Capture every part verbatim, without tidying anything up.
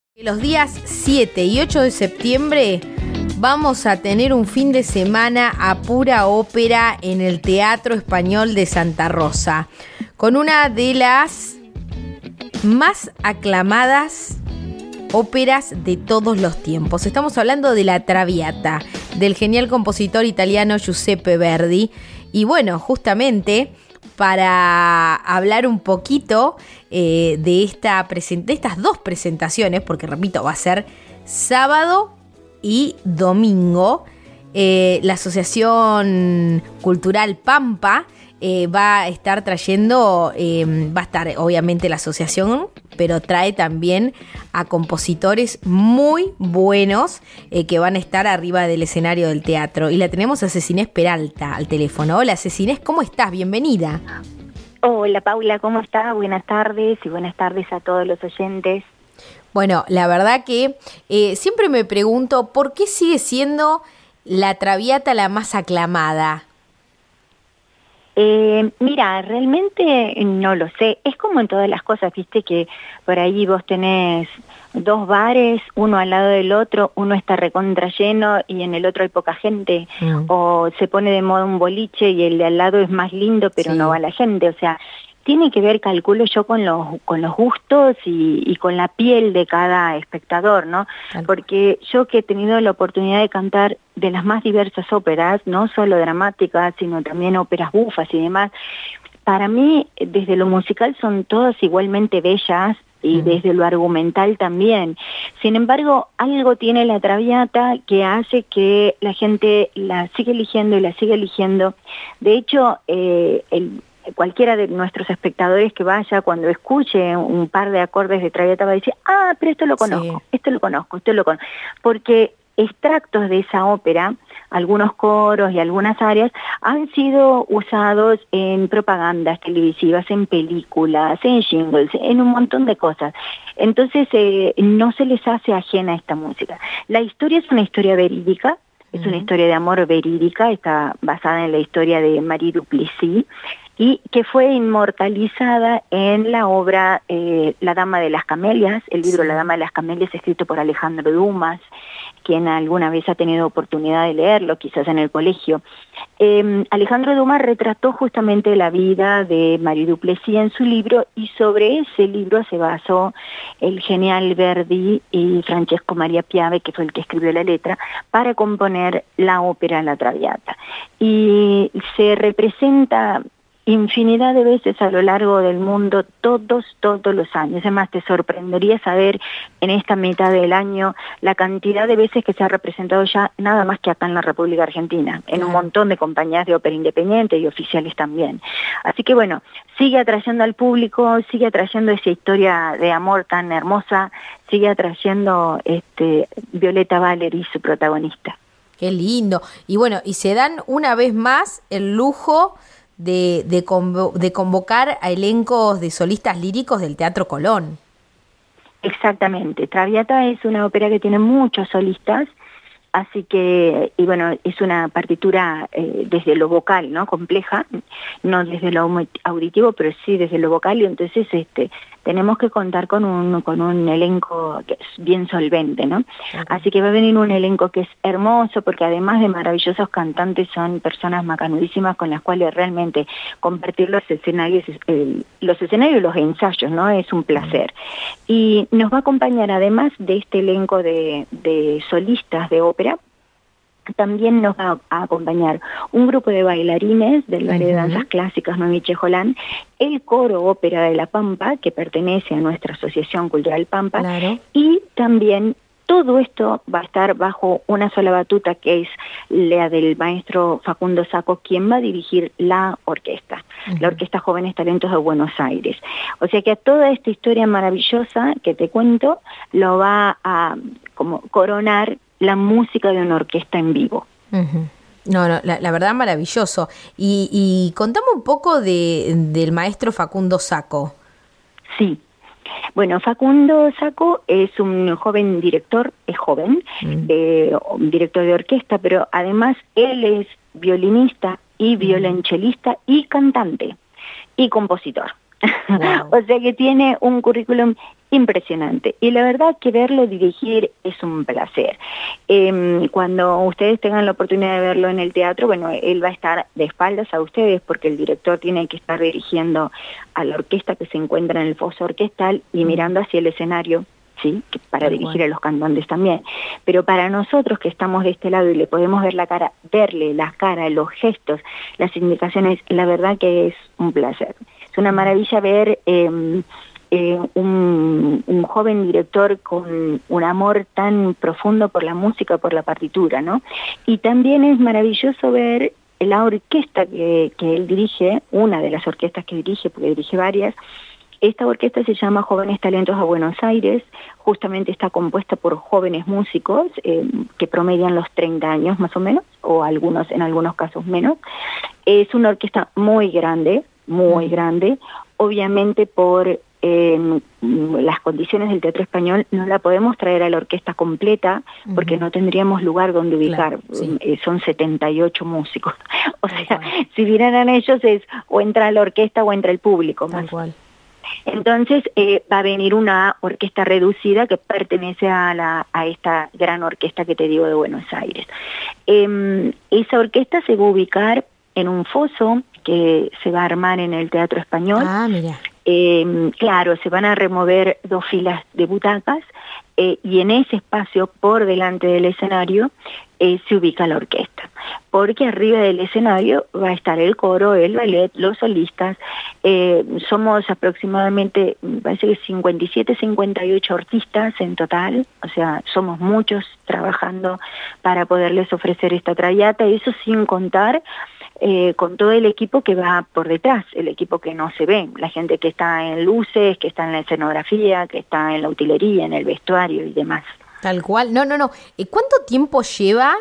Los días siete y ocho de septiembre vamos a tener un fin de semana a pura ópera en el Teatro Español de Santa Rosa, con una de las más aclamadas óperas de todos los tiempos. Estamos hablando de La Traviata, del genial compositor italiano Giuseppe Verdi. Y bueno, justamente para hablar un poquito eh, de, esta presen- de estas dos presentaciones, porque repito, va a ser sábado y domingo, eh, la Asociación Cultural Pampa eh, va a estar trayendo, eh, va a estar obviamente la asociación, pero trae también a compositores muy buenos eh, que van a estar arriba del escenario del teatro. Y la tenemos a Cecines Peralta al teléfono. Hola Cecines, ¿cómo estás? Bienvenida. Hola Paula, ¿cómo estás? Buenas tardes y buenas tardes a todos los oyentes. Bueno, la verdad que eh, siempre me pregunto por qué sigue siendo La Traviata la más aclamada. Eh, mira, realmente no lo sé. Es como en todas las cosas, viste que por ahí vos tenés dos bares, uno al lado del otro, uno está recontra lleno y en el otro hay poca gente, mm. o se pone de moda un boliche y el de al lado es más lindo pero sí. no va la gente, o sea, tiene que ver, calculo yo, con los con los gustos y, y con la piel de cada espectador, ¿no? Claro. Porque yo que he tenido la oportunidad de cantar de las más diversas óperas, no solo dramáticas, sino también óperas bufas y demás, para mí, desde lo musical son todas igualmente bellas, y mm. desde lo argumental también. Sin embargo, algo tiene La Traviata que hace que la gente la siga eligiendo y la siga eligiendo. De hecho, eh, el cualquiera de nuestros espectadores que vaya, cuando escuche un par de acordes de Traviata, va a decir, ah, pero esto lo conozco, sí. esto lo conozco, esto lo conozco. Porque extractos de esa ópera, algunos coros y algunas áreas, han sido usados en propagandas televisivas, en películas, en jingles, en un montón de cosas. Entonces, eh, no se les hace ajena esta música. La historia es una historia verídica, es una historia de amor verídica, está basada en la historia de Marie Duplessis, y que fue inmortalizada en la obra eh, La Dama de las Camelias, el libro sí. La Dama de las Camelias, escrito por Alejandro Dumas, quien alguna vez ha tenido oportunidad de leerlo, quizás en el colegio. Eh, Alejandro Dumas retrató justamente la vida de Marie Duplessis en su libro, y sobre ese libro se basó el genial Verdi y Francesco Maria Piave, que fue el que escribió la letra, para componer la ópera La Traviata. Y se representa infinidad de veces a lo largo del mundo, todos, todos los años. Además, te sorprendería saber en esta mitad del año la cantidad de veces que se ha representado ya, nada más que acá en la República Argentina, en un montón de compañías de ópera independiente y oficiales también. Así que bueno, sigue atrayendo al público, sigue atrayendo esa historia de amor tan hermosa, sigue atrayendo este, Violeta Valeri, su protagonista. Qué lindo. Y bueno, y se dan una vez más el lujo De, de, convo, de convocar a elencos de solistas líricos del Teatro Colón. Exactamente. Traviata es una ópera que tiene muchos solistas, así que, y bueno, es una partitura eh, desde lo vocal, ¿no? Compleja, no desde lo auditivo, pero sí desde lo vocal, y entonces este tenemos que contar con un con un elenco que es bien solvente, ¿no? Okay. Así que va a venir un elenco que es hermoso, porque además de maravillosos cantantes, son personas macanudísimas con las cuales realmente compartir los escenarios, eh, los escenarios y los ensayos, ¿no? Es un placer. Y nos va a acompañar, además de este elenco de, de solistas de ópera, también nos va a acompañar un grupo de bailarines del ballet de danzas clásicas Noemí Chejolán, el coro ópera de La Pampa, que pertenece a nuestra Asociación Cultural Pampa, claro. Y también todo esto va a estar bajo una sola batuta, que es la del maestro Facundo Sacco, quien va a dirigir la orquesta, uh-huh. la Orquesta Jóvenes Talentos de Buenos Aires. O sea que a toda esta historia maravillosa que te cuento, lo va a como coronar la música de una orquesta en vivo. Uh-huh. No, no, la, la verdad maravilloso. Y, y contame un poco de, del maestro Facundo Sacco. Sí. Bueno, Facundo Sacco es un joven director, es joven, mm. eh, director de orquesta, pero además él es violinista y violonchelista y cantante y compositor. Wow. O sea que tiene un currículum impresionante. Y la verdad que verlo dirigir es un placer. Eh, cuando ustedes tengan la oportunidad de verlo en el teatro, bueno, él va a estar de espaldas a ustedes porque el director tiene que estar dirigiendo a la orquesta que se encuentra en el foso orquestal y mirando hacia el escenario, sí, que para Tal dirigir cual. a los cantantes también. Pero para nosotros que estamos de este lado y le podemos ver la cara, verle las caras, los gestos, las indicaciones, la verdad que es un placer. Es una maravilla ver eh, eh, un, un joven director con un amor tan profundo por la música, por la partitura, ¿no? Y también es maravilloso ver la orquesta que, que él dirige, una de las orquestas que dirige, porque dirige varias. Esta orquesta se llama Jóvenes Talentos a Buenos Aires, justamente está compuesta por jóvenes músicos eh, que promedian los treinta años más o menos, o algunos en algunos casos menos. Es una orquesta muy grande, muy mm. grande, obviamente por eh, las condiciones del teatro español no la podemos traer a la orquesta completa porque uh-huh. no tendríamos lugar donde ubicar, claro, sí. eh, son setenta y ocho músicos, o Tal sea, cual. Si vinieran ellos es o entra la orquesta o entra el público. Tal más. cual. Entonces eh, va a venir una orquesta reducida que pertenece a, la, a esta gran orquesta que te digo de Buenos Aires. Eh, esa orquesta se va a ubicar en un foso que se va a armar en el Teatro Español. Ah, mira. Eh, claro, se van a remover dos filas de butacas eh, y en ese espacio por delante del escenario eh, se ubica la orquesta, porque arriba del escenario va a estar el coro, el ballet, los solistas. Eh, somos aproximadamente, parece que cincuenta y siete, cincuenta y ocho artistas en total, o sea, somos muchos trabajando para poderles ofrecer esta traviata, y eso sin contar Eh, con todo el equipo que va por detrás, el equipo que no se ve, la gente que está en luces, que está en la escenografía, que está en la utilería, en el vestuario y demás. Tal cual. No, no, no. ¿Cuánto tiempo lleva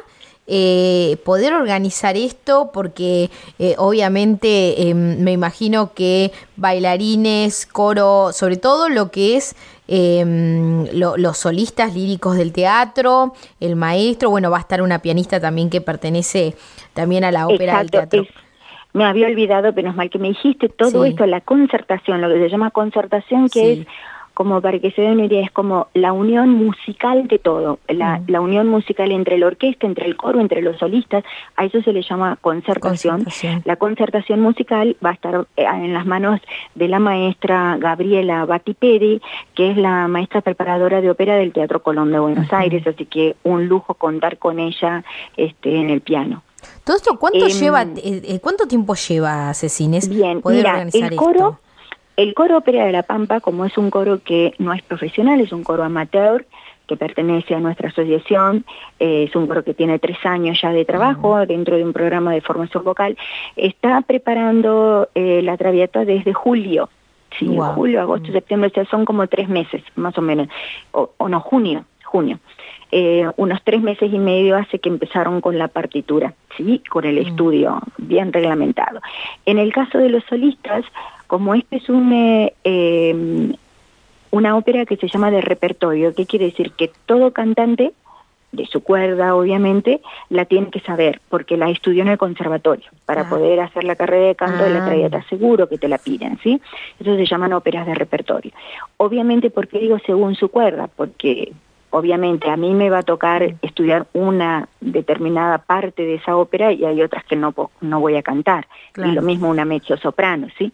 eh, poder organizar esto? Porque eh, obviamente eh, me imagino que bailarines, coro, sobre todo lo que es eh, lo, los solistas líricos del teatro, el maestro, bueno, va a estar una pianista también que pertenece también a la ópera Exacto, del teatro. Es, me había olvidado, menos mal que me dijiste todo Sí. esto, la concertación, lo que se llama concertación, que Sí. es, como para que se den una idea, es como la unión musical de todo, la, mm. la unión musical entre la orquesta, entre el coro, entre los solistas, a eso se le llama concertación. concertación. La concertación musical va a estar en las manos de la maestra Gabriela Battipedi, que es la maestra preparadora de ópera del Teatro Colón de Buenos uh-huh. Aires, así que un lujo contar con ella este, en el piano. ¿Todo esto cuánto eh, lleva, eh, cuánto tiempo lleva, Cecines, bien, poder mira, organizar el coro, esto? El coro Ópera de la Pampa, como es un coro que no es profesional, es un coro amateur, que pertenece a nuestra asociación, eh, es un coro que tiene tres años ya de trabajo uh-huh. dentro de un programa de formación vocal, está preparando eh, la Traviata desde julio, sí, wow. julio, agosto, uh-huh. septiembre, o sea, son como tres meses, más o menos, o, o no, junio, junio. Eh, unos tres meses y medio hace que empezaron con la partitura, ¿sí? Con el uh-huh. estudio bien reglamentado. En el caso de los solistas, como este es un, eh, eh, una ópera que se llama de repertorio, ¿qué quiere decir? Que todo cantante, de su cuerda obviamente, la tiene que saber, porque la estudió en el conservatorio, para ah. poder hacer la carrera de canto ah. de la Traviata, seguro que te la piden, ¿sí? Eso se llaman óperas de repertorio. Obviamente, ¿por qué digo según su cuerda? Porque obviamente a mí me va a tocar estudiar una determinada parte de esa ópera y hay otras que no, no voy a cantar, claro. Y lo mismo una mezzosoprano, ¿sí?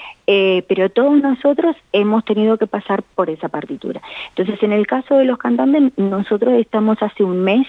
Eh, pero todos nosotros hemos tenido que pasar por esa partitura. Entonces, en el caso de los cantantes, nosotros estamos hace un mes,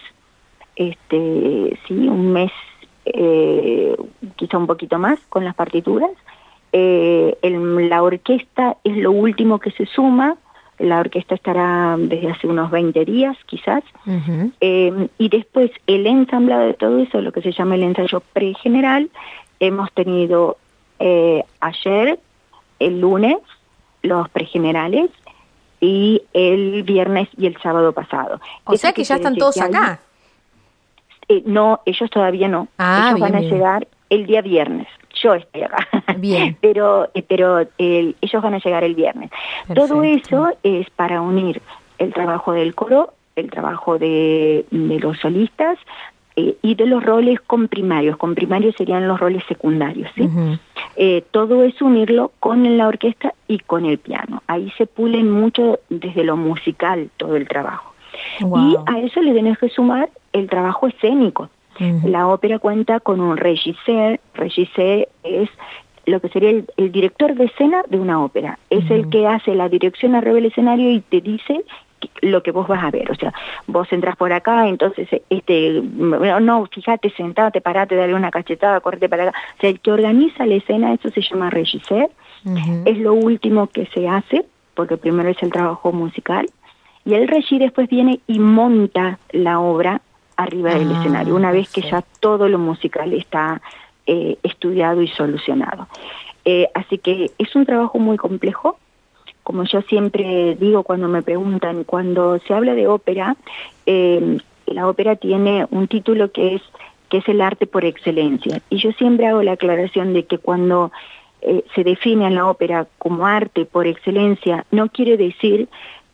este, sí, un mes, eh, quizá un poquito más, con las partituras. Eh, el, la orquesta es lo último que se suma. La orquesta estará desde hace unos veinte días, quizás. Uh-huh. Eh, y después, el ensamblado de todo eso, lo que se llama el ensayo pregeneral, hemos tenido eh, ayer, el lunes, los pregenerales, y el viernes y el sábado pasado. O Eso sea que ya están todos acá. Hay, eh, no, ellos todavía no. Ah, ellos bien, van a bien. llegar el día viernes. Yo estoy acá. Bien. pero eh, pero el, ellos van a llegar el viernes. Perfecto. Todo eso es para unir el trabajo del coro, el trabajo de, de los solistas, eh, y de los roles comprimarios. Comprimarios serían los roles secundarios, ¿sí? Uh-huh. Eh, todo es unirlo con la orquesta y con el piano. Ahí se pulen mucho desde lo musical todo el trabajo. Wow. Y a eso le tenés que sumar el trabajo escénico. Uh-huh. La ópera cuenta con un regisseur. Regisseur es lo que sería el, el director de escena de una ópera. Es uh-huh. el que hace la dirección arriba del escenario y te dice lo que vos vas a ver. O sea, vos entras por acá, entonces, este, no, fíjate, sentate, parate, dale una cachetada, correte para acá. O sea, el que organiza la escena, eso se llama regisseur. Uh-huh. Es lo último que se hace, porque primero es el trabajo musical, y el regí después viene y monta la obra arriba ah, del escenario, una vez que sí. ya todo lo musical está eh, estudiado y solucionado. Eh, así que es un trabajo muy complejo. Como yo siempre digo cuando me preguntan, cuando se habla de ópera, eh, la ópera tiene un título que es que es el arte por excelencia. Y yo siempre hago la aclaración de que cuando eh, se define a la ópera como arte por excelencia, no quiere decir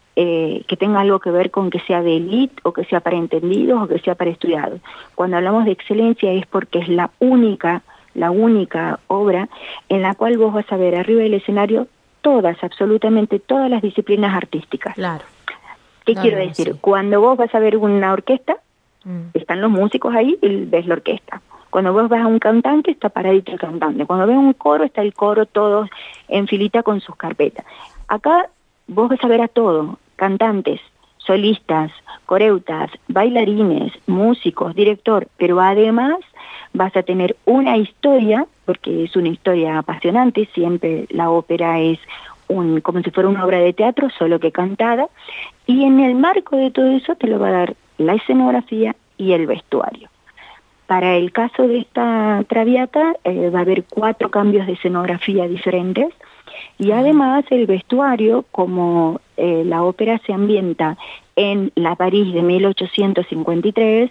eh, que tenga algo que ver con que sea de élite o que sea para entendidos o que sea para estudiados. Cuando hablamos de excelencia es porque es la única, la única obra en la cual vos vas a ver arriba del escenario todas, absolutamente todas las disciplinas artísticas. Claro. ¿Qué claro, quiero decir? Sí. Cuando vos vas a ver una orquesta, mm. están los músicos ahí y ves la orquesta. Cuando vos vas a un cantante, está paradito el cantante. Cuando ves un coro, está el coro todos en filita con sus carpetas. Acá vos vas a ver a todo, cantantes, solistas, coreutas, bailarines, músicos, director, pero además vas a tener una historia, porque es una historia apasionante, siempre la ópera es un como si fuera una obra de teatro, solo que cantada, y en el marco de todo eso te lo va a dar la escenografía y el vestuario. Para el caso de esta Traviata eh, va a haber cuatro cambios de escenografía diferentes, y además el vestuario, como eh, la ópera se ambienta en la París de mil ochocientos cincuenta y tres,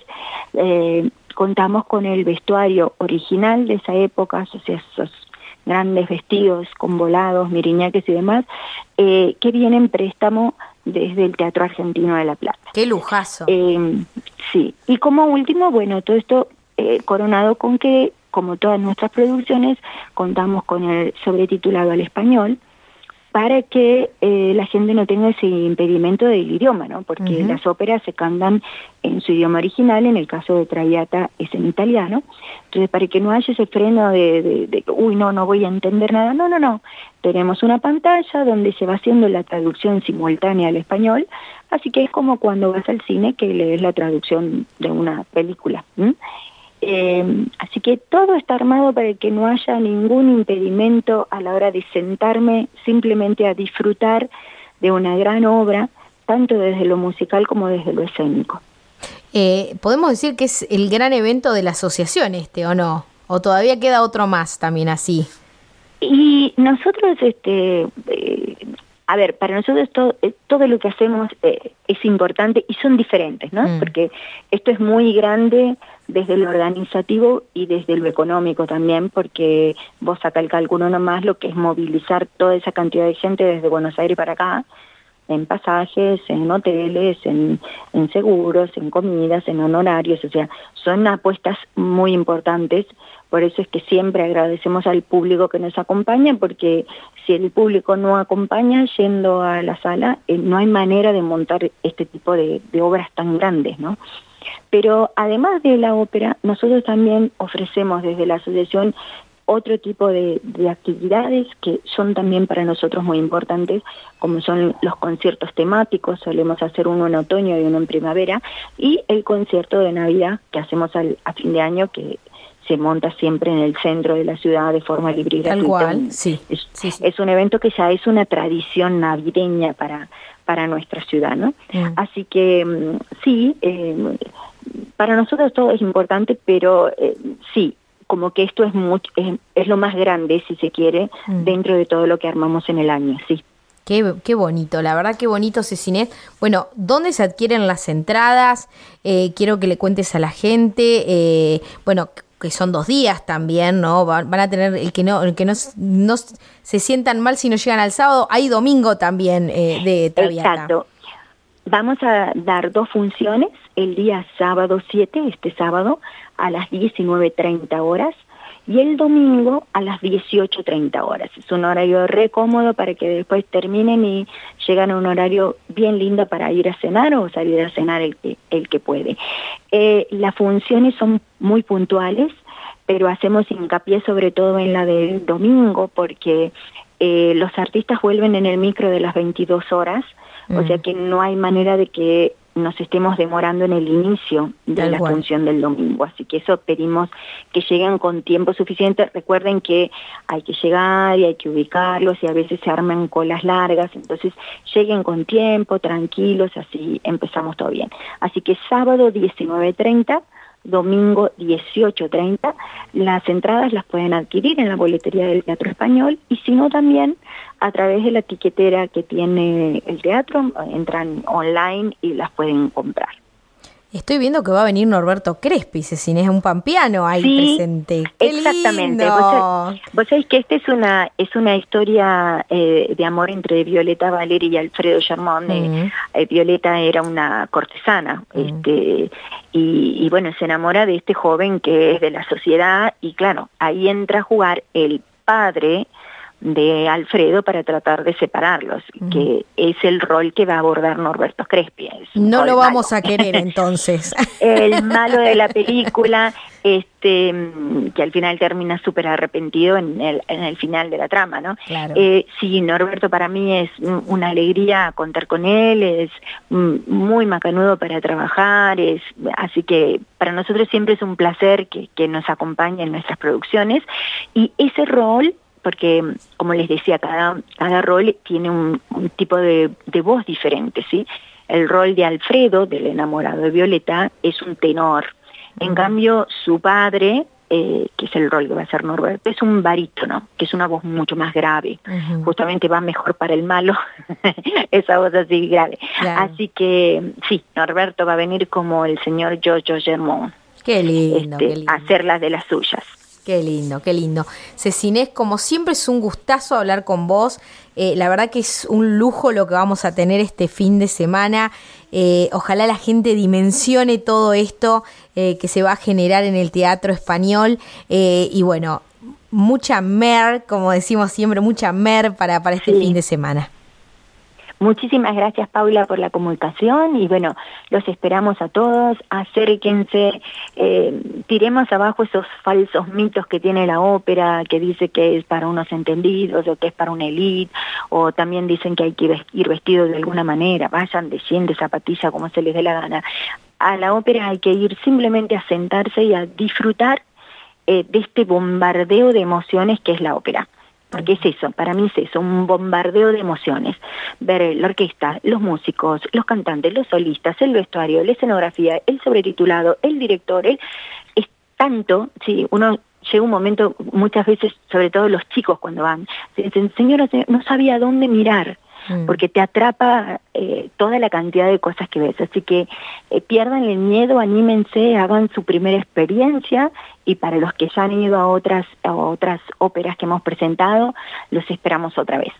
eh, contamos con el vestuario original de esa época, o sea, esos grandes vestidos con volados, miriñaques y demás, eh, que vienen en préstamo desde el Teatro Argentino de La Plata. ¡Qué lujazo! Eh, sí, y como último, bueno, todo esto eh, coronado con que, como todas nuestras producciones, contamos con el sobretitulado al español, para que eh, la gente no tenga ese impedimento del idioma, ¿no? Porque uh-huh. las óperas se cantan en su idioma original, en el caso de Traviata es en italiano, entonces para que no haya ese freno de, de, de uy, no, no voy a entender nada, no, no, no, tenemos una pantalla donde se va haciendo la traducción simultánea al español, así que es como cuando vas al cine que lees la traducción de una película, ¿m? Eh, así que todo está armado para que no haya ningún impedimento a la hora de sentarme simplemente a disfrutar de una gran obra, tanto desde lo musical como desde lo escénico. Eh, ¿Podemos decir que es el gran evento de la asociación este, o no? ¿O todavía queda otro más también así? Y nosotros, este, eh, a ver, para nosotros todo, eh, todo lo que hacemos eh, es importante y son diferentes, ¿no? Mm. Porque esto es muy grande desde lo organizativo y desde lo económico también, porque vos saca el cálculo nomás lo que es movilizar toda esa cantidad de gente desde Buenos Aires para acá, en pasajes, en hoteles, en, en seguros, en comidas, en honorarios, o sea, son apuestas muy importantes, por eso es que siempre agradecemos al público que nos acompaña, porque si el público no acompaña yendo a la sala, eh, no hay manera de montar este tipo de, de obras tan grandes, ¿no? Pero además de la ópera, nosotros también ofrecemos desde la asociación otro tipo de, de actividades que son también para nosotros muy importantes, como son los conciertos temáticos, solemos hacer uno en otoño y uno en primavera, y el concierto de Navidad que hacemos al, a fin de año, que se monta siempre en el centro de la ciudad de forma libre y gratuita. Tal cual, sí. Es, sí, sí. es un evento que ya es una tradición navideña para, para nuestra ciudad, ¿no? Mm. Así que sí, eh, para nosotros todo es importante, pero eh, sí, como que esto es, mucho, es, es lo más grande, si se quiere, mm. dentro de todo lo que armamos en el año, sí. Qué, qué bonito, la verdad qué bonito, Cecinet. Bueno, ¿dónde se adquieren las entradas? Eh, quiero que le cuentes a la gente, eh, bueno, que son dos días también, ¿no? Van, van a tener el que no, el que no, no se sientan mal si no llegan al sábado. Hay domingo también eh, de Traviata. Exacto. vamos a dar dos funciones el día sábado siete, este sábado, a las diecinueve treinta horas, y el domingo a las dieciocho treinta horas. Es un horario re cómodo para que después terminen y llegan a un horario bien lindo para ir a cenar o salir a cenar el que, el que puede. Eh, las funciones son muy puntuales, pero hacemos hincapié sobre todo en la del domingo, porque eh, los artistas vuelven en el micro de las veintidós horas, mm. o sea que no hay manera de que nos estemos demorando en el inicio de Tal la cual. función del domingo, así que eso pedimos que lleguen con tiempo suficiente. Recuerden que hay que llegar y hay que ubicarlos y a veces se arman colas largas, entonces lleguen con tiempo, tranquilos, así empezamos todo bien. Así que sábado diecinueve treinta, domingo dieciocho treinta, las entradas las pueden adquirir en la boletería del Teatro Español y si no también a través de la tiquetera que tiene el teatro, entran online y las pueden comprar. Estoy viendo que va a venir Norberto Crespi, Cecina, es un pampeano ahí sí, presente. ¡Qué exactamente. lindo! Vos, vos sabés que esta es una es una historia eh, de amor entre Violeta Valeri y Alfredo Germán. Mm. Eh, eh, Violeta era una cortesana, mm. este y, y bueno, se enamora de este joven que es de la sociedad y claro, ahí entra a jugar el padre de Alfredo para tratar de separarlos, uh-huh. que es el rol que va a abordar Norberto Crespi. No lo vamos malo. a querer entonces. El malo de la película, este que al final termina súper arrepentido en el, en el final de la trama, ¿no? Claro. Eh, sí, Norberto para mí es una alegría contar con él, es muy macanudo para trabajar, es así que para nosotros siempre es un placer que, que nos acompañe en nuestras producciones y ese rol porque, como les decía, cada, cada rol tiene un, un tipo de, de voz diferente, ¿sí? El rol de Alfredo, del enamorado de Violeta, es un tenor. En uh-huh. cambio, su padre, eh, que es el rol que va a ser Norberto, es un barítono, que es una voz mucho más grave. Uh-huh. Justamente va mejor para el malo, esa voz así grave. Claro. Así que, sí, Norberto va a venir como el señor Giorgio Germán. Qué lindo, este, qué lindo. A hacer las de las suyas. Qué lindo, qué lindo. Cecinés, como siempre es un gustazo hablar con vos. Eh, la verdad que es un lujo lo que vamos a tener este fin de semana. Eh, ojalá la gente dimensione todo esto eh, que se va a generar en el Teatro Español. Eh, y bueno, mucha mer, como decimos siempre, mucha mer para, para este sí. fin de semana. Muchísimas gracias, Paula, por la comunicación y bueno, los esperamos a todos, acérquense, eh, tiremos abajo esos falsos mitos que tiene la ópera, que dice que es para unos entendidos o que es para una élite, o también dicen que hay que ir vestidos de alguna manera, vayan de jean, de zapatilla, como se les dé la gana. A la ópera hay que ir simplemente a sentarse y a disfrutar eh, de este bombardeo de emociones que es la ópera. Porque es eso, para mí es eso, un bombardeo de emociones. Ver la orquesta, los músicos, los cantantes, los solistas, el vestuario, la escenografía, el sobretitulado, el director, el, es tanto, sí, uno llega un momento, muchas veces, sobre todo los chicos cuando van, dicen, señora, no sabía dónde mirar, porque te atrapa eh, toda la cantidad de cosas que ves. Así que eh, pierdan el miedo, anímense, hagan su primera experiencia y para los que ya han ido a otras, a otras óperas que hemos presentado, los esperamos otra vez.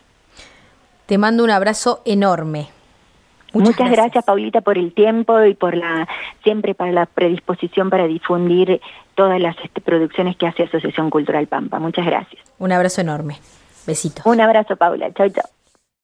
Te mando un abrazo enorme. Muchas, Muchas gracias. gracias, Paulita, por el tiempo y por la siempre para la predisposición para difundir todas las este, producciones que hace Asociación Cultural Pampa. Muchas gracias. Un abrazo enorme. Besitos. Un abrazo, Paula. Chau, chau.